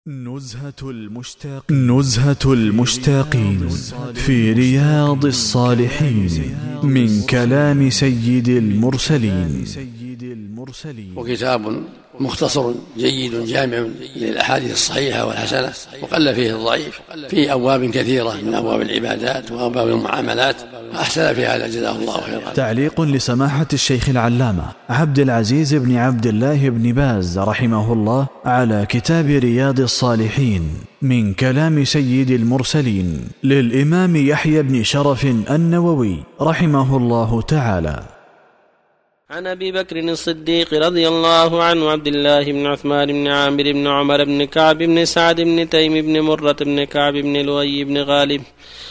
نزهة المشتاقين في رياض الصالحين من كلام سيد المرسلين. وكتاب مختصر جيد جامع للأحاديث الصحيحة والحسنة، وقل فيه الضعيف، في أبواب كثيرة من أبواب العبادات وأبواب المعاملات، أحسن في هذا جزاه الله خيرا. تعليق لسماحة الشيخ العلامة عبد العزيز بن عبد الله بن باز رحمه الله على كتاب رياض الصالحين من كلام سيد المرسلين للإمام يحيى بن شرف النووي رحمه الله تعالى. عن أبي بكر الصديق رضي الله عنه عبد الله بن عثمان بن عامر بن عمر بن كعب بن سعد بن تيم بن مرة بن كعب بن لؤي بن غالب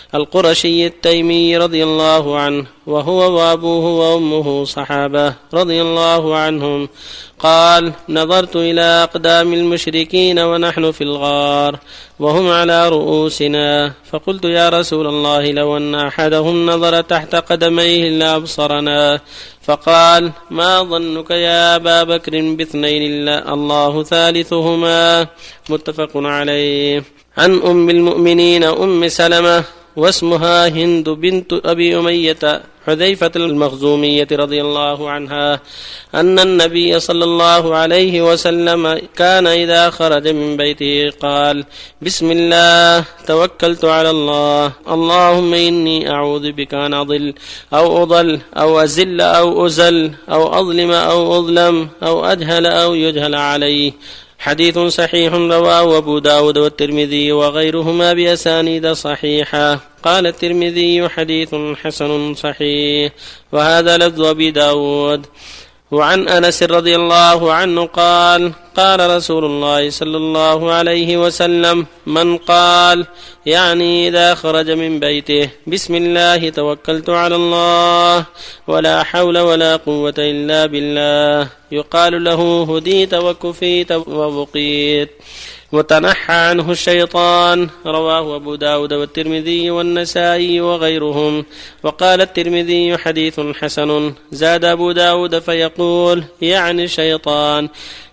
القرشي التيمي رضي الله عنه، وهو وأبوه وأمه صحابة رضي الله عنهم، قال: نظرت إلى أقدام المشركين ونحن في الغار وهم على رؤوسنا، فقلت: يا رسول الله، لو أن أحدهم نظر تحت قدميه لأبصرنا. فقال: ما ظنك يا أبا بكر باثنين الله ثالثهما؟ متفق عليه. عن أم المؤمنين أم سلمة واسمها هند بنت أبي أمية حذيفة المخزومية رضي الله عنها أن النبي صلى الله عليه وسلم كان إذا خرج من بيته قال: بسم الله توكلت على الله، اللهم إني أعوذ بك أن أضل أو أضل أو أزل أو أزل أو أظلم أو أظلم أو أجهل أو يجهل عليه. حديث صحيح رواه أبو داود والترمذي وغيرهما بأسانيد صحيحة. قال الترمذي: حديث حسن صحيح. وهذا لفظ أبي داود. وعن أنس رضي الله عنه قال: قال رسول الله صلى الله عليه وسلم: من قال، يعني إذا خرج من بيته: بسم الله توكلت على الله ولا حول ولا قوة إلا بالله، يقال له هديت وكفيت ووقيت وتنحى عنه الشيطان. رواه أبو داود والترمذي والنسائي وغيرهم. وقال الترمذي: حديث حسن. زاد أبو داود فيقول: يعني شيطان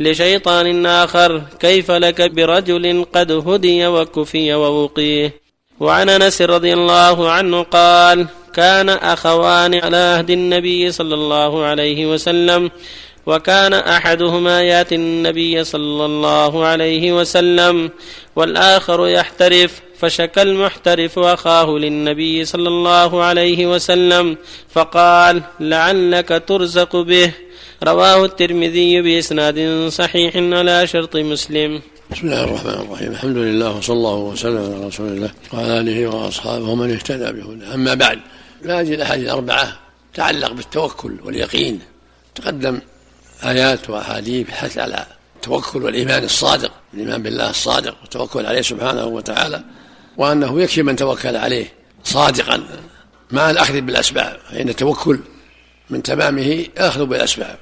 لشيطان آخر، كيف لك برجل قد هدي وكفي ووقيه. وعن أنس رضي الله عنه قال: كان أخوان على عهد النبي صلى الله عليه وسلم، وكان أحدهما يأتي النبي صلى الله عليه وسلم والآخر يحترف، فشكى المحترف أخاه للنبي صلى الله عليه وسلم فقال: لعلك ترزق به. رواه الترمذي بإسناد صحيح على شرط مسلم. بسم الله الرحمن الرحيم. الحمد لله وصلى الله وسلم على رسول الله وعلى آله وأصحابه ومن اهتدى بهداه. أما بعد، هذه الأحاديث الأربعة تتعلق بالتوكل واليقين. تقدم آيات وأحاديث حث على التوكل والإيمان الصادق، الإيمان بالله الصادق والتوكل عليه سبحانه وتعالى، وأنه يكفي من توكل عليه صادقا مع الأخذ بالأسباب، فإن التوكل من تمامه الأخذ بالأسباب.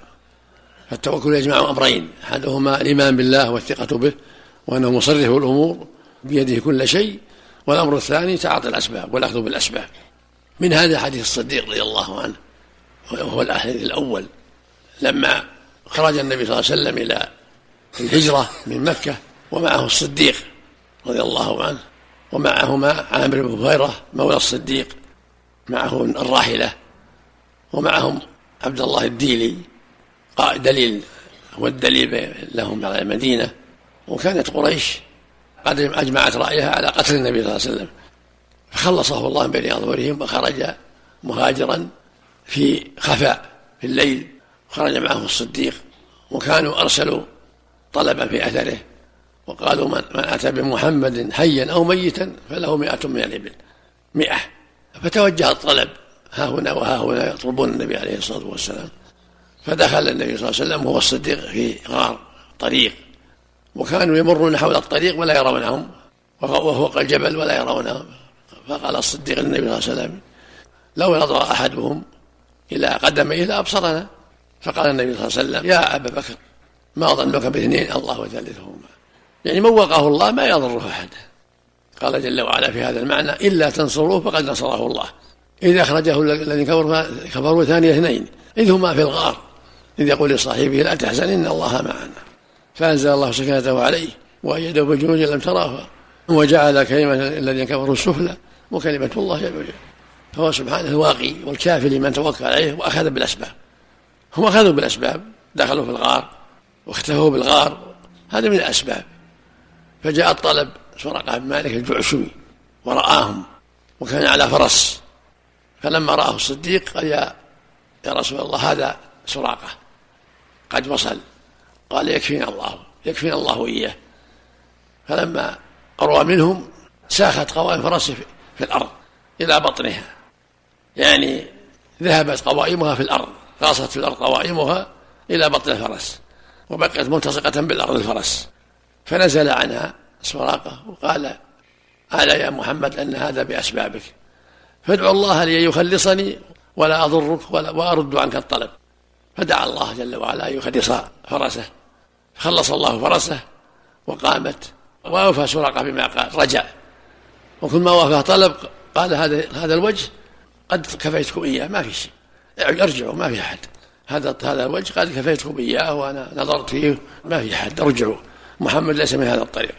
فالتوكل يجمع أمرين: أحدهما الإيمان بالله والثقة به وأنه مصرف الأمور بيده كل شيء، والأمر الثاني تعاطي الأسباب والأخذ بالأسباب. من هذا حديث الصديق رضي الله عنه، وهو الحديث الأول لما خرج النبي صلى الله عليه وسلم إلى الهجرة من مكة، ومعه الصديق رضي الله عنه، ومعهما عامر بن فهيرة مولى الصديق، معه الراحلة، ومعهم عبد الله الديلي قائد دليل، هو الدليل لهم على المدينة. وكانت قريش قد أجمعت رأيها على قتل النبي صلى الله عليه وسلم، فخلصه الله من بين أظهرهم، وخرج مهاجرا في خفاء في الليل، خرج معه الصديق، وكانوا أرسلوا طلبا في أثره وقالوا: من أتى بمحمد حيا أو ميتا فله 100 من الإبل، 100. فتوجه الطلب ها هنا وها هنا يطلبون النبي عليه الصلاة والسلام. فدخل النبي صلى الله عليه وسلم وهو الصديق في غار طريق، وكانوا يمرون حول الطريق ولا يرونهم، وفوق الجبل ولا يرونهم. فقال الصديق للنبي صلى الله عليه وسلم: لو نظر أحدهم إلى قدميه لأبصرنا. فقال النبي صلى الله عليه وسلم: يا أبا بكر، ما ظنك باثنين الله ثالثهما؟ يعني من وقاه الله ما يضره أحد. قال جل وعلا في هذا المعنى: إلا تنصروه فقد نصره الله، إذا أخرجه الذين كفروا ثاني اثنين إذ هما في الغار إذ يقول لصاحبه لا تحزن إن الله معنا، فأنزل الله سكينته عليه وأيده بجنود لم تراها وجعل كلمة الذين كفروا السفلى وكلمة الله العليا. فهو سبحانه الواقي والكافي لمن توكل عليه وأخذ بالأسباب. هم أخذوا بالأسباب، دخلوا في الغار واختفوا بالغار، هذا من الأسباب. فجاء الطلب سراقة بن مالك الجعشمي ورآهم وكان على فرس، فلما رآه الصديق قال يا رسول الله هذا سراقة قد وصل. قال يكفينا الله وإياه. فلما قروا منهم ساخت قوائم فرسه في الأرض إلى بطنها، يعني ذهبت قوائمها في الأرض، غاصت في الأرض قوائمها إلى بطن الفرس وبقيت ملتصقة بالأرض الفرس. فنزل عنها سراقة وقال ألا يا محمد أن هذا بأسبابك، فادعو الله لي يخلصني ولا أضرك وأرد عنك الطلب. فدعا الله جل وعلا يخلص فرسه، خلص الله فرسه وقامت وأوفى سراقة بما قال، رجع. وكل ما وافى طلب قال هذا الوجه قد كفيتكم إياه، ما في شيء، ارجعوا ما في أحد، هذا الوجه قد كفيتكم إياه وأنا نظرت فيه ما في أحد، ارجعوا، محمد ليس من هذا الطريق.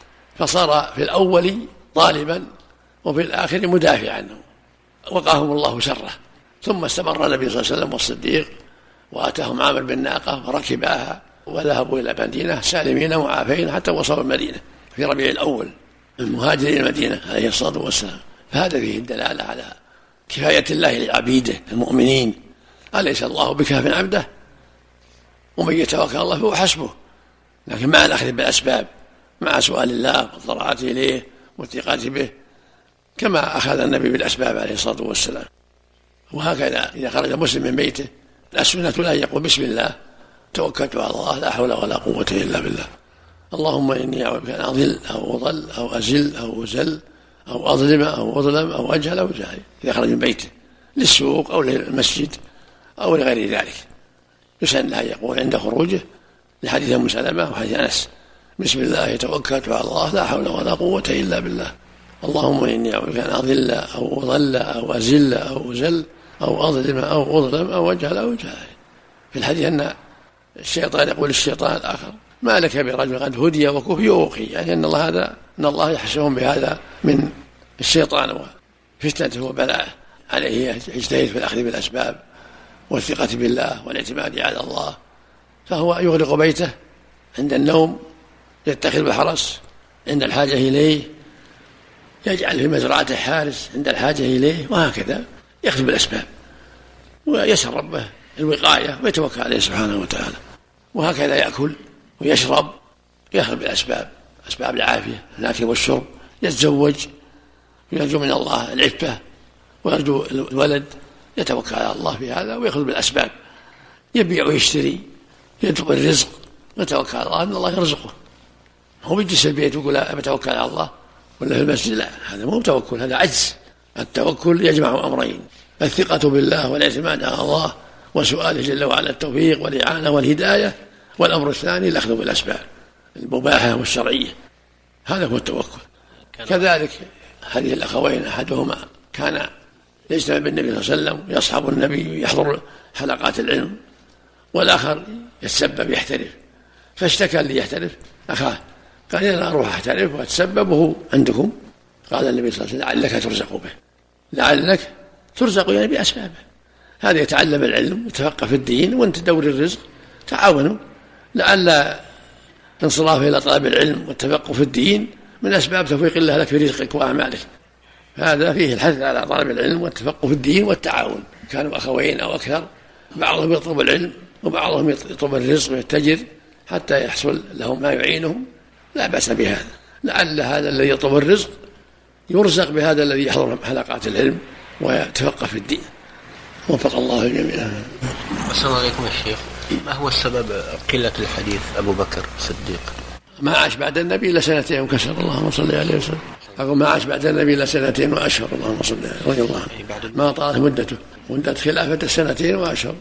فصار في الأول طالبا وفي الآخر مدافعا عنه، وقاهم الله شره. ثم استمر النبي صلى الله عليه وسلم والصديق وآتاهم عامر بالناقة وركباها وذهبوا إلى المدينة سالمين معافين حتى وصلوا المدينة في ربيع الأول من مهاجرين المدينة عليه الصلاة والسلام. فهذا فيه الدلالة على كفاية الله لعبيده المؤمنين. أليس الله بكاف عبده؟ ومن يتوكل الله فهو حسبه. لكن مع الأخذ بالأسباب، مع سؤال الله والضراعة إليه والثقة به، كما أخذ النبي بالأسباب عليه الصلاة والسلام. وهكذا إذا خرج مسلم من بيته السنة لا يقول بسم الله توكلت على الله لا حول ولا قوة إلا بالله، اللهم إني أعوذ بك أن أضل أو أضل أو أزل أو أزل أو أظلم أو أظلم أو أجهل أو جاهل، إذا خرج من بيته للسوق أو للمسجد أو لغير ذلك يسن لا يقول عند خروجه لحديث أم سلمة وحديث أنس بسم الله توكلت على الله لا حول ولا قوة إلا بالله، اللهم إني أعوذ بك أن أضل أو أضل أو أزل أو أزل أو أظلم أو أظلم أو أجهل أو جاهل. في الحديث أن الشيطان يقول الشيطان الآخر ما لك برجل قد هدي وكفي ووقي، يعني أن الله يحسبهم بهذا من الشيطان وفتنته وبلاءه. عليه يجتهد في الأخذ بالأسباب والثقة بالله والاعتماد على الله. فهو يغلق بيته عند النوم، يتخذ بالحرس عند الحاجة إليه، يجعل في مزرعته حارس عند الحاجة إليه، وهكذا يأخذ بالأسباب ويسأل ربه الوقاية ويتوكل عليه سبحانه وتعالى. وهكذا يأكل ويشرب، يأخذ بالأسباب، أسباب العافية، الأكل والشرب، يتزوج ويرجو من الله العفة ويرجو الولد، يتوكل على الله في هذا ويأخذ بالأسباب، يبيع ويشتري، يطلب الرزق ويتوكل على الله أن الله يرزقه. هو بيجلس البيت ويقول أتوكل على الله ولا في المسجد، لا، هذا مو توكل، هذا عجز. التوكل يجمع أمرين: الثقة بالله والاعتماد على الله وسؤاله جل وعلا التوفيق والإعانة والهداية، والأمر الثاني الأخذ بالأسباب المباحة والشرعية، هذا هو التوكل. كذلك هذه الأخوين أحدهما كان يجتمع بالنبي صلى الله عليه وسلم يصحب النبي يحضر حلقات العلم، والآخر يتسبب يحترف، فاشتكى اللي يحترف أخاه، قال أنا أروح أحترف وأتسببه عندكم. قال النبي صلى الله عليه وسلم لعلك ترزق به، لعلك ترزق يعني بأسبابه. هذا يتعلم العلم ويتفقه في الدين وانت تدور الرزق، تعاونوا، لعل انصرافه إلى طلب العلم والتفقه في الدين من أسباب توفيق الله لك في رزقك وأعمالك. هذا فيه الحث على طلب العلم والتفقه في الدين والتعاون. كانوا أخوين أو أكثر، بعضهم يطلب العلم وبعضهم يطلب الرزق ويتجر حتى يحصل لهم ما يعينهم، لا بأس بهذا. لعل هذا الذي يطلب الرزق يرزق بهذا الذي يحضر حلقات العلم ويتفقه في الدين. وفق الله الجميع. السلام عليكم يا شيخ، ما هو السبب قلة الحديث أبو بكر الصديق؟ ما عاش بعد النبي إلا سنتين وكسر، اللهم صل عليه وسلم. أقول ما عاش بعد النبي إلا سنتين وأشهر، اللهم صل عليه رضي الله عنه، ما طالت مدته، مدة خلافته سنتين وأشهر.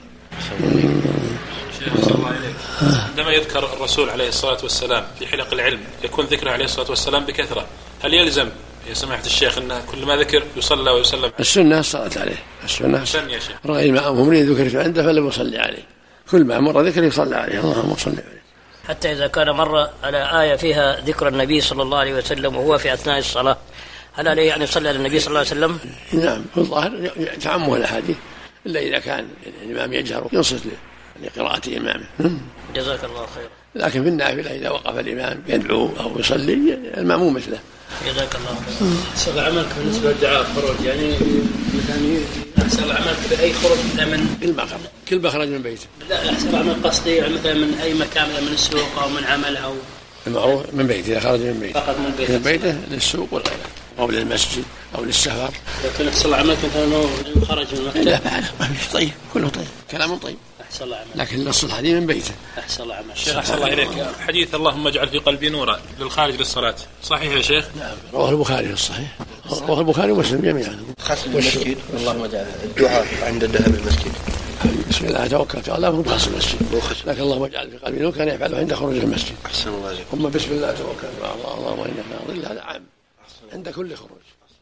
عندما يذكر الرسول عليه الصلاة والسلام في حلق العلم يكون ذكره عليه الصلاة والسلام بكثرة، هل يلزم يا سماحة الشيخ أن كل ما ذكر يصلى ويسلم؟ السنة الصلاة عليه، السنة رأي ما أمهم ذكر عنده فلم يصلي عليه، كل ما مر ذكر يصلى عليه، اللهم صل عليه. حتى إذا كان مر على آية فيها ذكر النبي صلى الله عليه وسلم وهو في أثناء الصلاة، هل عليه أن يصلي على النبي صلى الله عليه وسلم؟ نعم، في الظاهر تعمه الأحاديث، إلا إذا كان الإمام يجهر ينصت له لقراءة إمامه. جزاك الله خير. لكن في النافلة إذا وقف الإمام يدعو أو يصلي المأموم مثله. جزاك الله خير. أحسن عملك بالنسبة للدعاء خروج، يعني مثلا أحسن عملك بأي خروج من المخرج، كل مخرج من بيته. لا، أحسن عمل قصدي يعني مثلا من أي مكان، من السوق أو من عمل أو المعروف من بيته، إذا خرج من بيته فقط من بيته للسوق والغيره أو للمسجد أو للسفر. لكن أحسن عملك مثلا خرج من المكتب. لا ما فيش، طيب كله طيب، كلام طيب. أحسن الله عملك. لكن نص الحديث من بيته. أحسن الله عملك. شيخ أحسن الله إليك، حديث اللهم اجعل في قلبي نورا للخارج للصلاة صحيح يا شيخ؟ نعم، رواه البخاري في الصحيح، رواه البخاري ومسلم جميعا. خاص بالمسجد، اللهم اجعل الدعاء عند الذهاب المسجد. بسم الله توكلت على الله، خاص المسجد، لكن اللهم اجعل في قلبي نور كان يفعله عند خروج المسجد. أحسن الله عليك. ثم بسم الله توكلت على الله، اللهم انك ظل، هذا عام عند كل خروج.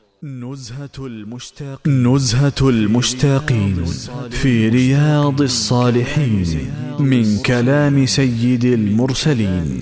نزهة المشتاقين في رياض الصالحين من كلام سيد المرسلين.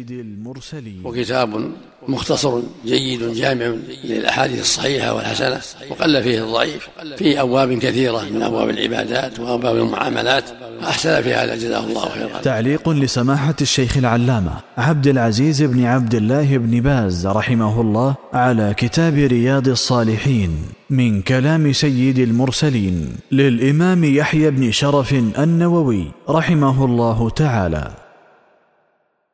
وكتاب مختصر جيد جامع للأحاديث الصحيحة والحسنة، وقل فيه الضعيف، فيه أبواب كثيرة من أبواب العبادات وأبواب المعاملات، أحسن في هذا جزاه الله خيرا. تعليق لسماحة الشيخ العلامة عبد العزيز بن عبد الله بن باز رحمه الله على كتاب رياض الصالحين من كلام سيد المرسلين للإمام يحيى بن شرف النووي رحمه الله تعالى.